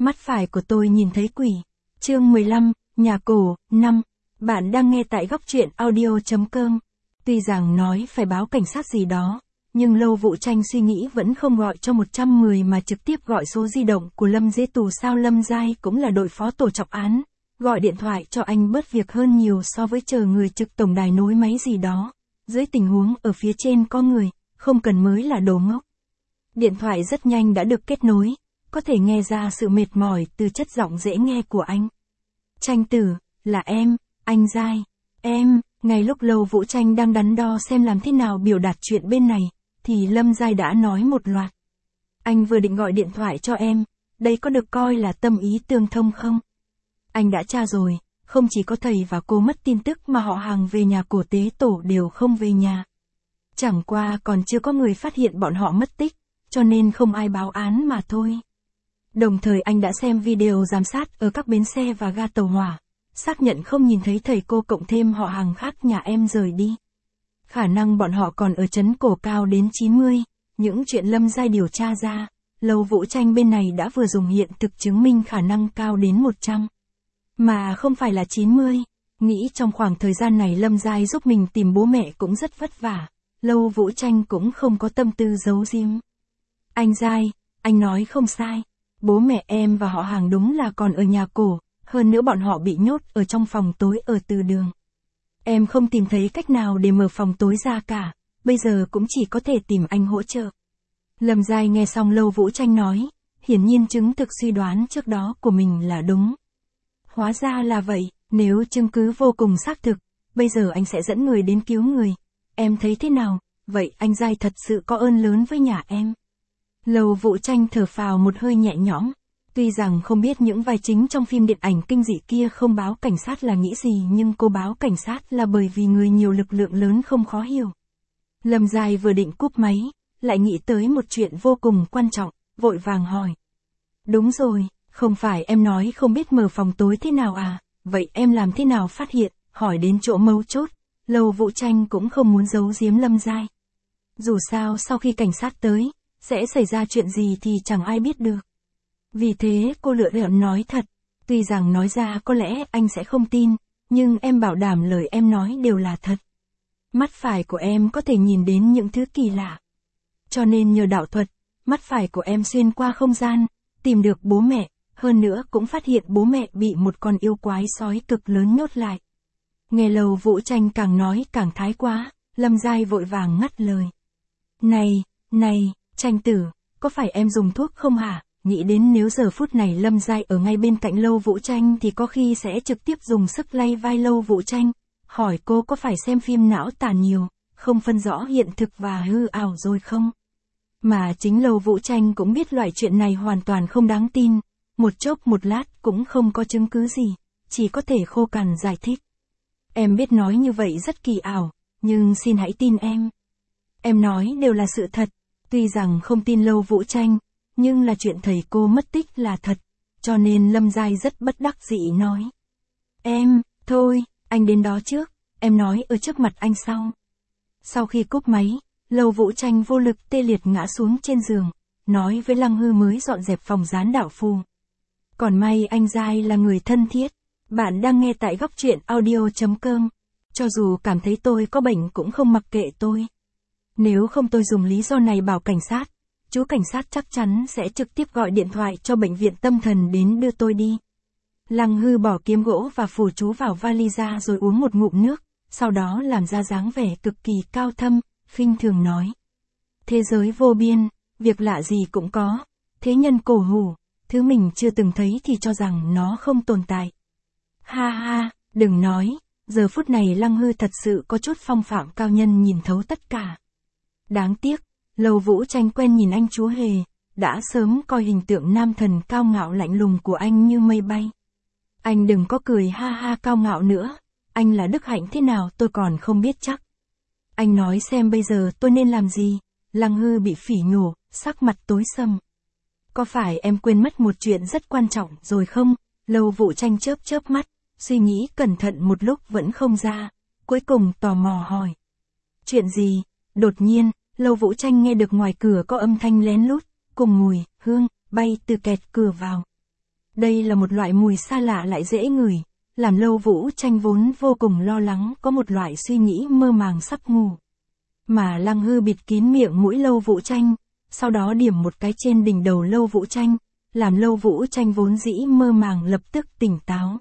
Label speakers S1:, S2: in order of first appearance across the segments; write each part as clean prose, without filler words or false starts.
S1: Mắt phải của tôi nhìn thấy quỷ. Chương 15, Nhà cổ, 5. Bạn đang nghe tại góc truyện audio.com. Tuy rằng nói phải báo cảnh sát gì đó, nhưng Lâu Vũ Tranh suy nghĩ vẫn không gọi cho 110 mà trực tiếp gọi số di động của Lâm Dễ Tù. Sao Lâm Giai cũng là đội phó tổ trọng án, gọi điện thoại cho anh bớt việc hơn nhiều so với chờ người trực tổng đài nối máy gì đó. Dưới tình huống ở phía trên có người, không cần mới là đồ ngốc. Điện thoại rất nhanh đã được kết nối, có thể nghe ra sự mệt mỏi từ chất giọng dễ nghe của anh. Tranh tử, là em, anh Giai. Em, ngay lúc Lâu Vũ Tranh đang đắn đo xem làm thế nào biểu đạt chuyện bên này, thì Lâm Giai đã nói một loạt. Anh vừa định gọi điện thoại cho em, đây có được coi là tâm ý tương thông không? Anh đã tra rồi, không chỉ có thầy và cô mất tin tức mà họ hàng về nhà của tế tổ đều không về nhà. Chẳng qua còn chưa có người phát hiện bọn họ mất tích, cho nên không ai báo án mà thôi. Đồng thời anh đã xem video giám sát ở các bến xe và ga tàu hỏa, xác nhận không nhìn thấy thầy cô cộng thêm họ hàng khác nhà em rời đi. Khả năng bọn họ còn ở trấn Cổ cao đến 90, những chuyện Lâm Giai điều tra ra, Lâu Vũ Tranh bên này đã vừa dùng hiện thực chứng minh khả năng cao đến 100. Mà không phải là 90, nghĩ trong khoảng thời gian này Lâm Giai giúp mình tìm bố mẹ cũng rất vất vả, Lâu Vũ Tranh cũng không có tâm tư giấu giếm. Anh Giai, anh nói không sai, bố mẹ em và họ hàng đúng là còn ở nhà cổ, hơn nữa bọn họ bị nhốt ở trong phòng tối ở từ đường. Em không tìm thấy cách nào để mở phòng tối ra cả, bây giờ cũng chỉ có thể tìm anh hỗ trợ. Lâm Giai nghe xong Lâu Vũ Tranh nói, hiển nhiên chứng thực suy đoán trước đó của mình là đúng. Hóa ra là vậy, nếu chứng cứ vô cùng xác thực, bây giờ anh sẽ dẫn người đến cứu người. Em thấy thế nào? Vậy anh Giai thật sự có ơn lớn với nhà em. Lâu Vũ Tranh thở phào một hơi nhẹ nhõm. Tuy rằng không biết những vai chính trong phim điện ảnh kinh dị kia không báo cảnh sát là nghĩ gì, nhưng cô báo cảnh sát là bởi vì người nhiều lực lượng lớn không khó hiểu. Lâm Giai vừa định cúp máy, lại nghĩ tới một chuyện vô cùng quan trọng, vội vàng hỏi. Đúng rồi, không phải em nói không biết mở phòng tối thế nào à, vậy em làm thế nào phát hiện? Hỏi đến chỗ mấu chốt, Lâu Vũ Tranh cũng không muốn giấu giếm Lâm Giai. Dù sao sau khi cảnh sát tới, sẽ xảy ra chuyện gì thì chẳng ai biết được. Vì thế cô lựa chọn nói thật, tuy rằng nói ra có lẽ anh sẽ không tin, nhưng em bảo đảm lời em nói đều là thật. Mắt phải của em có thể nhìn đến những thứ kỳ lạ. Cho nên nhờ đạo thuật, mắt phải của em xuyên qua không gian, tìm được bố mẹ, hơn nữa cũng phát hiện bố mẹ bị một con yêu quái sói cực lớn nhốt lại. Nghe Lâu Vũ Tranh càng nói càng thái quá, Lâm Giai vội vàng ngắt lời. Này, Tranh tử, có phải em dùng thuốc không hả? Nghĩ đến nếu giờ phút này Lâm Giai ở ngay bên cạnh Lâu Vũ Tranh thì có khi sẽ trực tiếp dùng sức lay vai Lâu Vũ Tranh, hỏi cô có phải xem phim não tàn nhiều, không phân rõ hiện thực và hư ảo rồi không? Mà chính Lâu Vũ Tranh cũng biết loại chuyện này hoàn toàn không đáng tin, một chốc một lát cũng không có chứng cứ gì, chỉ có thể khô cằn giải thích. Em biết nói như vậy rất kỳ ảo, nhưng xin hãy tin em. Em nói đều là sự thật, tuy rằng không tin Lâu Vũ Tranh, nhưng là chuyện thầy cô mất tích là thật, cho nên Lâm Giai rất bất đắc dĩ nói. Thôi, anh đến đó trước, em nói ở trước mặt anh sau. Sau khi cúp máy, Lâu Vũ Tranh vô lực tê liệt ngã xuống trên giường, nói với Lăng Hư mới dọn dẹp phòng dán đạo phù. Còn may anh Giai là người thân thiết, bạn đang nghe tại góc truyện audio.com, cho dù cảm thấy tôi có bệnh cũng không mặc kệ tôi. Nếu không tôi dùng lý do này bảo cảnh sát, chú cảnh sát chắc chắn sẽ trực tiếp gọi điện thoại cho bệnh viện tâm thần đến đưa tôi đi. Lăng Hư bỏ kiếm gỗ và phù chú vào vali ra rồi uống một ngụm nước, sau đó làm ra dáng vẻ cực kỳ cao thâm, khinh thường nói. Thế giới vô biên, việc lạ gì cũng có, thế nhân cổ hủ, thứ mình chưa từng thấy thì cho rằng nó không tồn tại. Ha ha, đừng nói, giờ phút này Lăng Hư thật sự có chút phong phạm cao nhân nhìn thấu tất cả. Đáng tiếc, Lâu Vũ Tranh quen nhìn anh chúa hề, đã sớm coi hình tượng nam thần cao ngạo lạnh lùng của anh như mây bay. Anh đừng có cười ha ha cao ngạo nữa, anh là đức hạnh thế nào tôi còn không biết chắc. Anh nói xem bây giờ tôi nên làm gì? Lăng Hư bị phỉ nhổ, sắc mặt tối sầm. Có phải em quên mất một chuyện rất quan trọng rồi không? Lâu Vũ Tranh chớp mắt, suy nghĩ cẩn thận một lúc vẫn không ra, cuối cùng tò mò hỏi. Chuyện gì? Đột nhiên, Lâu Vũ Tranh nghe được ngoài cửa có âm thanh lén lút, cùng mùi, hương, bay từ kẹt cửa vào. Đây là một loại mùi xa lạ lại dễ ngửi, làm Lâu Vũ Tranh vốn vô cùng lo lắng, có một loại suy nghĩ mơ màng sắp ngủ. Mà Lăng Hư bịt kín miệng mũi Lâu Vũ Tranh, sau đó điểm một cái trên đỉnh đầu Lâu Vũ Tranh, làm Lâu Vũ Tranh vốn dĩ mơ màng lập tức tỉnh táo.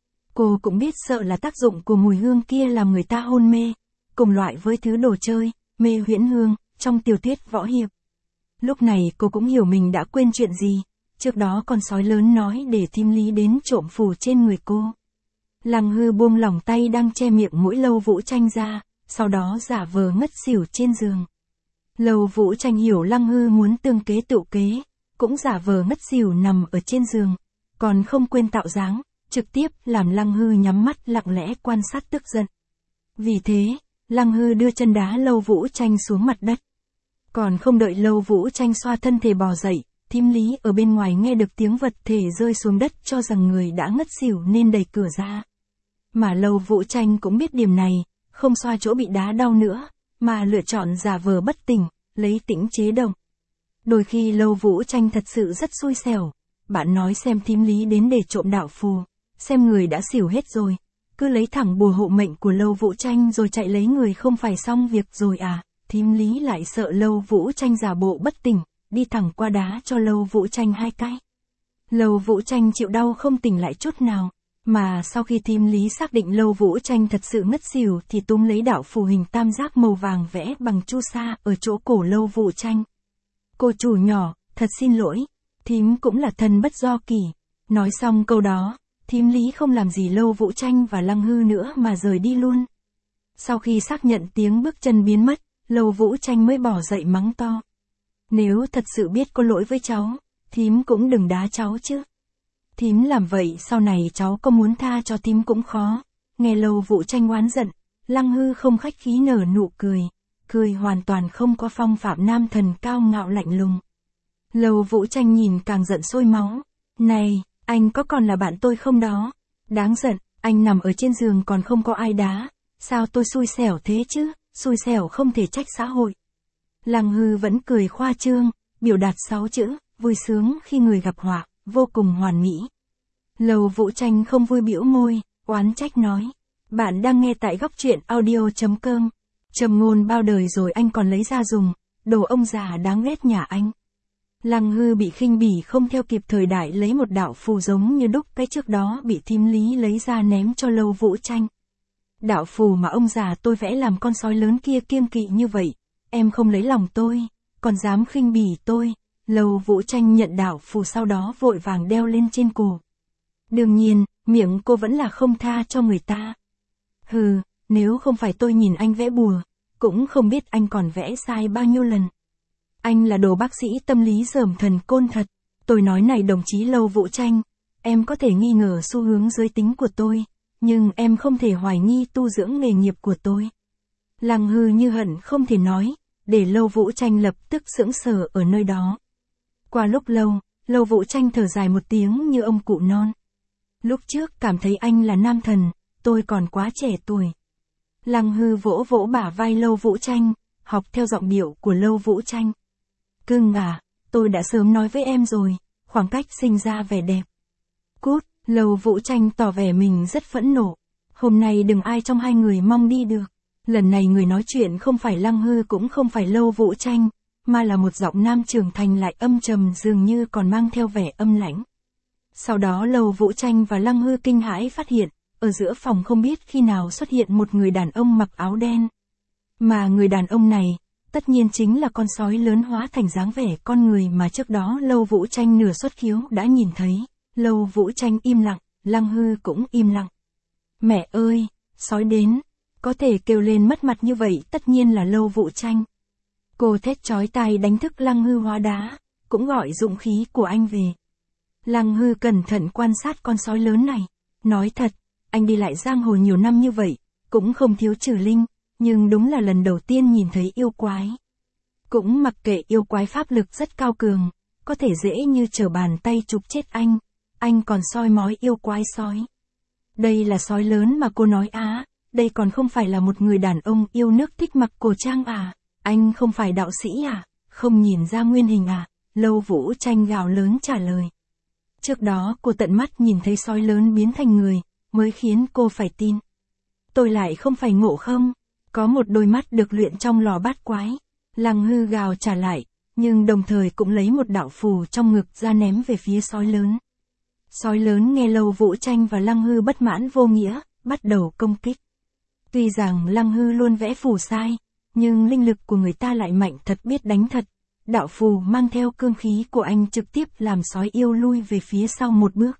S1: Cô cũng biết sợ là tác dụng của mùi hương kia làm người ta hôn mê, cùng loại với thứ đồ chơi, mê huyễn hương, trong tiểu thuyết võ hiệp. Lúc này cô cũng hiểu mình đã quên chuyện gì, trước đó con sói lớn nói để Thím Lý đến trộm phù trên người cô. Lăng Hư buông lỏng tay đang che miệng mũi Lâu Vũ Tranh ra, sau đó giả vờ ngất xỉu trên giường. Lâu Vũ Tranh hiểu Lăng Hư muốn tương kế tựu kế, cũng giả vờ ngất xỉu nằm ở trên giường, còn không quên tạo dáng, trực tiếp làm Lăng Hư nhắm mắt lặng lẽ quan sát tức giận. Vì thế, Lăng Hư đưa chân đá Lâu Vũ Tranh xuống mặt đất. Còn không đợi Lâu Vũ Tranh xoa thân thể bò dậy, Thím Lý ở bên ngoài nghe được tiếng vật thể rơi xuống đất cho rằng người đã ngất xỉu nên đẩy cửa ra. Mà Lâu Vũ Tranh cũng biết điểm này, không xoa chỗ bị đá đau nữa, mà lựa chọn giả vờ bất tỉnh, lấy tĩnh chế động. Đôi khi Lâu Vũ Tranh thật sự rất xui xẻo, bạn nói xem Thím Lý đến để trộm đạo phù, xem người đã xỉu hết rồi, cứ lấy thẳng bùa hộ mệnh của Lâu Vũ Tranh rồi chạy lấy người không phải xong việc rồi à. Thím Lý lại sợ Lâu Vũ Tranh giả bộ bất tỉnh, đi thẳng qua đá cho Lâu Vũ Tranh 2 cái. Lâu Vũ Tranh chịu đau không tỉnh lại chút nào, mà sau khi Thím Lý xác định Lâu Vũ Tranh thật sự ngất xỉu thì túm lấy đạo phù hình tam giác màu vàng vẽ bằng chu sa ở chỗ cổ Lâu Vũ Tranh. Cô chủ nhỏ, thật xin lỗi, thím cũng là thần bất do kỷ. Nói xong câu đó, Thím Lý không làm gì Lâu Vũ Tranh và Lăng Hư nữa mà rời đi luôn. Sau khi xác nhận tiếng bước chân biến mất, Lâu Vũ Tranh mới bỏ dậy mắng to. Nếu thật sự biết có lỗi với cháu, thím cũng đừng đá cháu chứ. Thím làm vậy sau này cháu có muốn tha cho thím cũng khó. Nghe Lâu Vũ Tranh oán giận, Lăng Hư không khách khí nở nụ cười, cười hoàn toàn không có phong phạm nam thần cao ngạo lạnh lùng. Lâu Vũ Tranh nhìn càng giận sôi máu. Này, anh có còn là bạn tôi không đó? Đáng giận, anh nằm ở trên giường còn không có ai đá. Sao tôi xui xẻo thế chứ? Xui xẻo không thể trách xã hội. Lăng Hư vẫn cười khoa trương, biểu đạt 6 chữ, vui sướng khi người gặp họa, vô cùng hoàn mỹ. Lâu Vũ Tranh không vui bĩu môi, oán trách nói. Bạn đang nghe tại góc truyện audio.com. Trầm ngôn bao đời rồi anh còn lấy ra dùng, đồ ông già đáng ghét nhà anh. Lăng Hư bị khinh bỉ không theo kịp thời đại lấy một đạo phù giống như đúc cái trước đó bị Thím Lý lấy ra ném cho Lâu Vũ Tranh. Đạo phù mà ông già tôi vẽ làm con sói lớn kia kiêng kỵ như vậy, em không lấy lòng tôi, còn dám khinh bỉ tôi. Lâu Vũ Tranh nhận đạo phù sau đó vội vàng đeo lên trên cổ. Đương nhiên, miệng cô vẫn là không tha cho người ta. Hừ, nếu không phải tôi nhìn anh vẽ bùa, cũng không biết anh còn vẽ sai bao nhiêu lần. Anh là đồ bác sĩ tâm lý dởm thần côn thật. Tôi nói này đồng chí Lâu Vũ Tranh, em có thể nghi ngờ xu hướng giới tính của tôi, nhưng em không thể hoài nghi tu dưỡng nghề nghiệp của tôi. Lăng Hư như hận không thể nói, để Lâu Vũ Tranh lập tức sững sờ ở nơi đó. Qua lúc lâu, Lâu Vũ Tranh thở dài một tiếng như ông cụ non. Lúc trước cảm thấy anh là nam thần, tôi còn quá trẻ tuổi. Lăng Hư vỗ vỗ bả vai Lâu Vũ Tranh, học theo giọng điệu của Lâu Vũ Tranh. Cưng à, tôi đã sớm nói với em rồi, khoảng cách sinh ra vẻ đẹp. Cút, Lâu Vũ Tranh tỏ vẻ mình rất phẫn nộ. Hôm nay đừng ai trong hai người mong đi được. Lần này người nói chuyện không phải Lăng Hư cũng không phải Lâu Vũ Tranh, mà là một giọng nam trưởng thành lại âm trầm dường như còn mang theo vẻ âm lãnh. Sau đó Lâu Vũ Tranh và Lăng Hư kinh hãi phát hiện, ở giữa phòng không biết khi nào xuất hiện một người đàn ông mặc áo đen. Mà người đàn ông này, tất nhiên chính là con sói lớn hóa thành dáng vẻ con người mà trước đó Lâu Vũ Tranh nửa xuất khiếu đã nhìn thấy. Lâu Vũ Tranh im lặng, Lăng Hư cũng im lặng. Mẹ ơi, sói đến, có thể kêu lên mất mặt như vậy tất nhiên là Lâu Vũ Tranh. Cô thét chói tai đánh thức Lăng Hư hóa đá, cũng gọi dụng khí của anh về. Lăng Hư cẩn thận quan sát con sói lớn này, nói thật, anh đi lại giang hồ nhiều năm như vậy, cũng không thiếu trừ linh, nhưng đúng là lần đầu tiên nhìn thấy yêu quái. Cũng mặc kệ yêu quái pháp lực rất cao cường, có thể dễ như trở bàn tay chụp chết anh còn soi mói yêu quái sói. Đây là sói lớn mà cô nói á, đây còn không phải là một người đàn ông yêu nước thích mặc cổ trang à, anh không phải đạo sĩ à, không nhìn ra nguyên hình à, Lâu Vũ Tranh gào lớn trả lời. Trước đó cô tận mắt nhìn thấy sói lớn biến thành người, mới khiến cô phải tin. Tôi lại không phải ngộ không? Có một đôi mắt được luyện trong lò bát quái. Lăng Hư gào trả lại, nhưng đồng thời cũng lấy một đạo phù trong ngực ra ném về phía sói lớn. Sói lớn nghe Lâu Vũ Tranh và Lăng Hư bất mãn vô nghĩa, bắt đầu công kích. Tuy rằng Lăng Hư luôn vẽ phù sai, nhưng linh lực của người ta lại mạnh thật biết đánh thật. Đạo phù mang theo cương khí của anh trực tiếp làm sói yêu lui về phía sau một bước.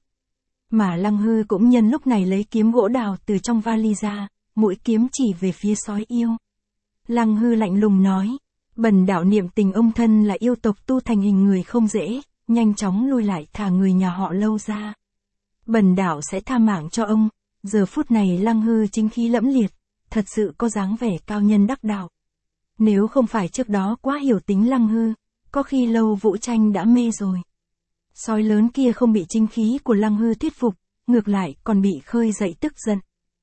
S1: Mà Lăng Hư cũng nhân lúc này lấy kiếm gỗ đào từ trong vali ra, mũi kiếm chỉ về phía sói yêu. Lăng Hư lạnh lùng nói, bần đạo niệm tình ông thân là yêu tộc tu thành hình người không dễ, nhanh chóng lui lại thả người nhà họ Lâu ra. Bần đạo sẽ tha mạng cho ông. Giờ phút này Lăng Hư chính khí lẫm liệt, thật sự có dáng vẻ cao nhân đắc đạo. Nếu không phải trước đó quá hiểu tính Lăng Hư, có khi Lâu Vũ Tranh đã mê rồi. Sói lớn kia không bị chính khí của Lăng Hư thuyết phục, ngược lại còn bị khơi dậy tức giận.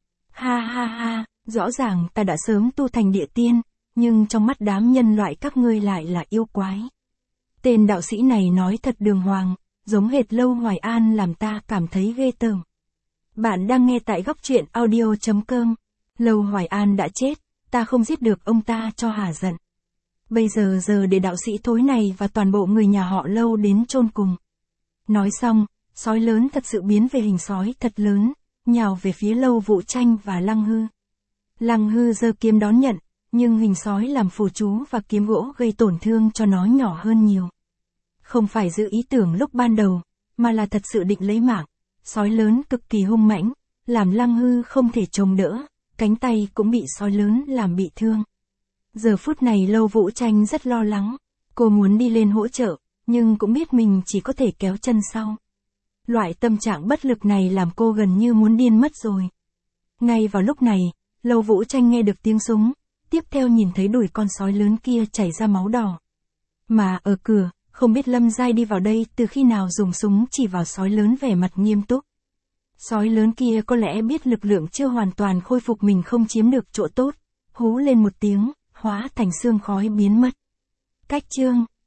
S1: Ha ha ha, rõ ràng ta đã sớm tu thành địa tiên, nhưng trong mắt đám nhân loại các ngươi lại là yêu quái. Tên đạo sĩ này nói thật đường hoàng, giống hệt Lâu Hoài An làm ta cảm thấy ghê tởm. Bạn đang nghe tại góc truyện audio.com. Lâu Hoài An đã chết, ta không giết được ông ta cho hả giận. Bây giờ để đạo sĩ thối này và toàn bộ người nhà họ Lâu đến chôn cùng. Nói xong, sói lớn thật sự biến về hình sói thật lớn, nhào về phía Lâu Vũ Tranh và Lăng Hư. Lăng Hư giơ kiếm đón nhận, nhưng hình sói làm phù chú và kiếm gỗ gây tổn thương cho nó nhỏ hơn nhiều. Không phải giữ ý tưởng lúc ban đầu, mà là thật sự định lấy mạng. Sói lớn cực kỳ hung mãnh, làm Lăng Hư không thể chống đỡ, cánh tay cũng bị sói lớn làm bị thương. Giờ phút này Lâu Vũ Tranh rất lo lắng, cô muốn đi lên hỗ trợ, nhưng cũng biết mình chỉ có thể kéo chân sau. Loại tâm trạng bất lực này làm cô gần như muốn điên mất rồi. Ngay vào lúc này, Lâu Vũ Tranh nghe được tiếng súng, tiếp theo nhìn thấy đùi con sói lớn kia chảy ra máu đỏ. Mà ở cửa, không biết Lâm Giai đi vào đây từ khi nào dùng súng chỉ vào sói lớn vẻ mặt nghiêm túc. Sói lớn kia có lẽ biết lực lượng chưa hoàn toàn khôi phục mình không chiếm được chỗ tốt, hú lên một tiếng, hóa thành sương khói biến mất. Cách chương